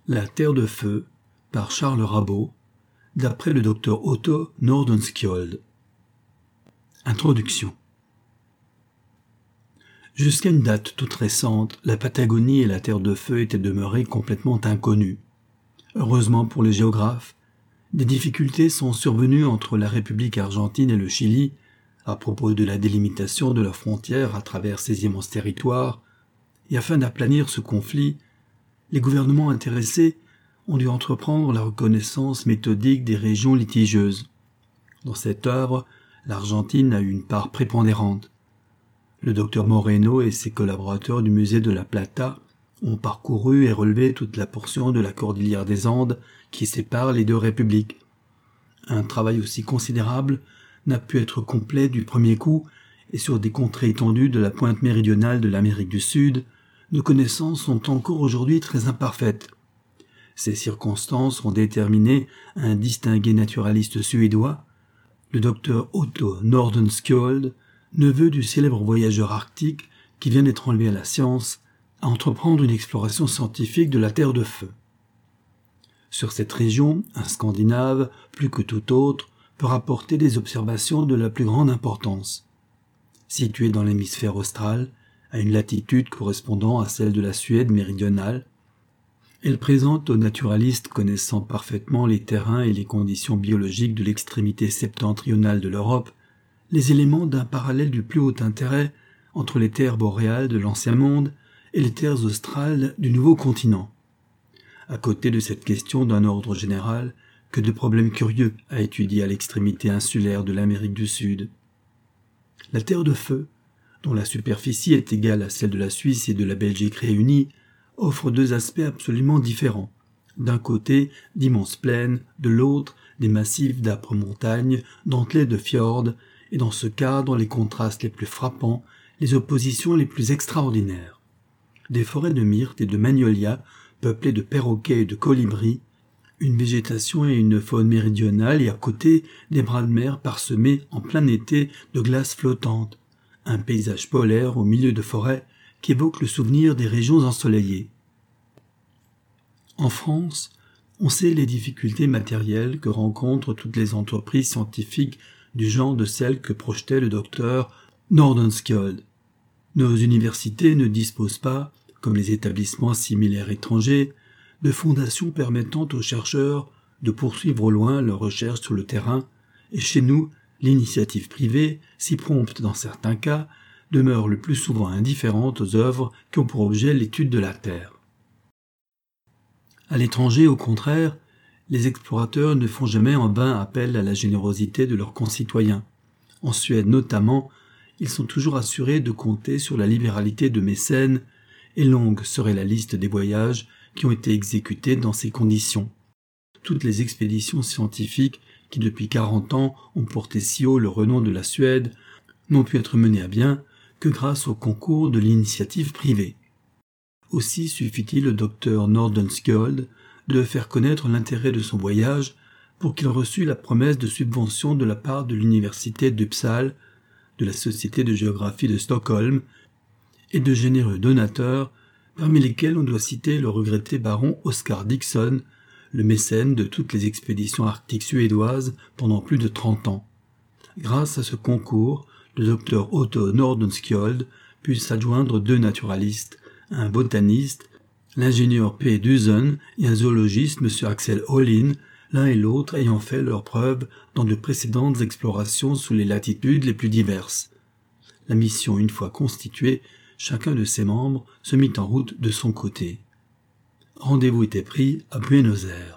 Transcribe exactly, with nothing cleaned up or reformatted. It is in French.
La Terre de Feu, par Charles Rabot, d'après le docteur Otto Nordenskjöld. Introduction. Jusqu'à une date toute récente, la Patagonie et la Terre de Feu étaient demeurées complètement inconnues. Heureusement pour les géographes, des difficultés sont survenues entre la République argentine et le Chili à propos de la délimitation de leurs frontières à travers ces immenses territoires, et afin d'aplanir ce conflit, les gouvernements intéressés ont dû entreprendre la reconnaissance méthodique des régions litigieuses. Dans cette œuvre, l'Argentine a eu une part prépondérante. Le docteur Moreno et ses collaborateurs du musée de la Plata ont parcouru et relevé toute la portion de la cordillère des Andes qui sépare les deux républiques. Un travail aussi considérable n'a pu être complet du premier coup, et sur des contrées étendues de la pointe méridionale de l'Amérique du Sud, nos connaissances sont encore aujourd'hui très imparfaites. Ces circonstances ont déterminé un distingué naturaliste suédois, le docteur Otto Nordenskjöld, neveu du célèbre voyageur arctique qui vient d'être enlevé à la science, à entreprendre une exploration scientifique de la Terre de Feu. Sur cette région, un Scandinave, plus que tout autre, peut rapporter des observations de la plus grande importance. Située dans l'hémisphère austral, à une latitude correspondant à celle de la Suède méridionale, elle présente aux naturalistes connaissant parfaitement les terrains et les conditions biologiques de l'extrémité septentrionale de l'Europe les éléments d'un parallèle du plus haut intérêt entre les terres boréales de l'Ancien Monde et les terres australes du Nouveau Continent. À côté de cette question d'un ordre général, que de problèmes curieux à étudier à l'extrémité insulaire de l'Amérique du Sud. La Terre de Feu, dont la superficie est égale à celle de la Suisse et de la Belgique réunies, offre deux aspects absolument différents. D'un côté, d'immenses plaines, de l'autre, des massifs d'âpres montagnes, dentelés de fjords, et dans ce cadre, les contrastes les plus frappants, les oppositions les plus extraordinaires. Des forêts de myrtes et de magnolias, peuplées de perroquets et de colibris, une végétation et une faune méridionale et à côté des bras de mer parsemés en plein été de glaces flottantes, un paysage polaire au milieu de forêts qui évoque le souvenir des régions ensoleillées. En France, on sait les difficultés matérielles que rencontrent toutes les entreprises scientifiques du genre de celles que projetait le docteur Nordenskjöld. Nos universités ne disposent pas, comme les établissements similaires étrangers, de fondations permettant aux chercheurs de poursuivre au loin leurs recherches sur le terrain, et chez nous, l'initiative privée, si prompte dans certains cas, demeure le plus souvent indifférente aux œuvres qui ont pour objet l'étude de la Terre. À l'étranger, au contraire, les explorateurs ne font jamais en vain appel à la générosité de leurs concitoyens. En Suède notamment, ils sont toujours assurés de compter sur la libéralité de mécènes, et longue serait la liste des voyages qui ont été exécutés dans ces conditions. Toutes les expéditions scientifiques qui depuis quarante ans ont porté si haut le renom de la Suède n'ont pu être menées à bien que grâce au concours de l'initiative privée. Aussi suffit-il au docteur Nordenskjöld de faire connaître l'intérêt de son voyage pour qu'il reçût la promesse de subvention de la part de l'université d'Uppsala, de la Société de géographie de Stockholm et de généreux donateurs, parmi lesquels on doit citer le regretté baron Oscar Dickson, le mécène de toutes les expéditions arctiques suédoises pendant plus de trente ans. Grâce à ce concours, le docteur Otto Nordenskjöld put s'adjoindre deux naturalistes, un botaniste, l'ingénieur P. Dusen et un zoologiste, M. Axel Ohlin, l'un et l'autre ayant fait leurs preuves dans de précédentes explorations sous les latitudes les plus diverses. La mission une fois constituée, chacun de ses membres se mit en route de son côté. Rendez-vous était pris à Buenos Aires.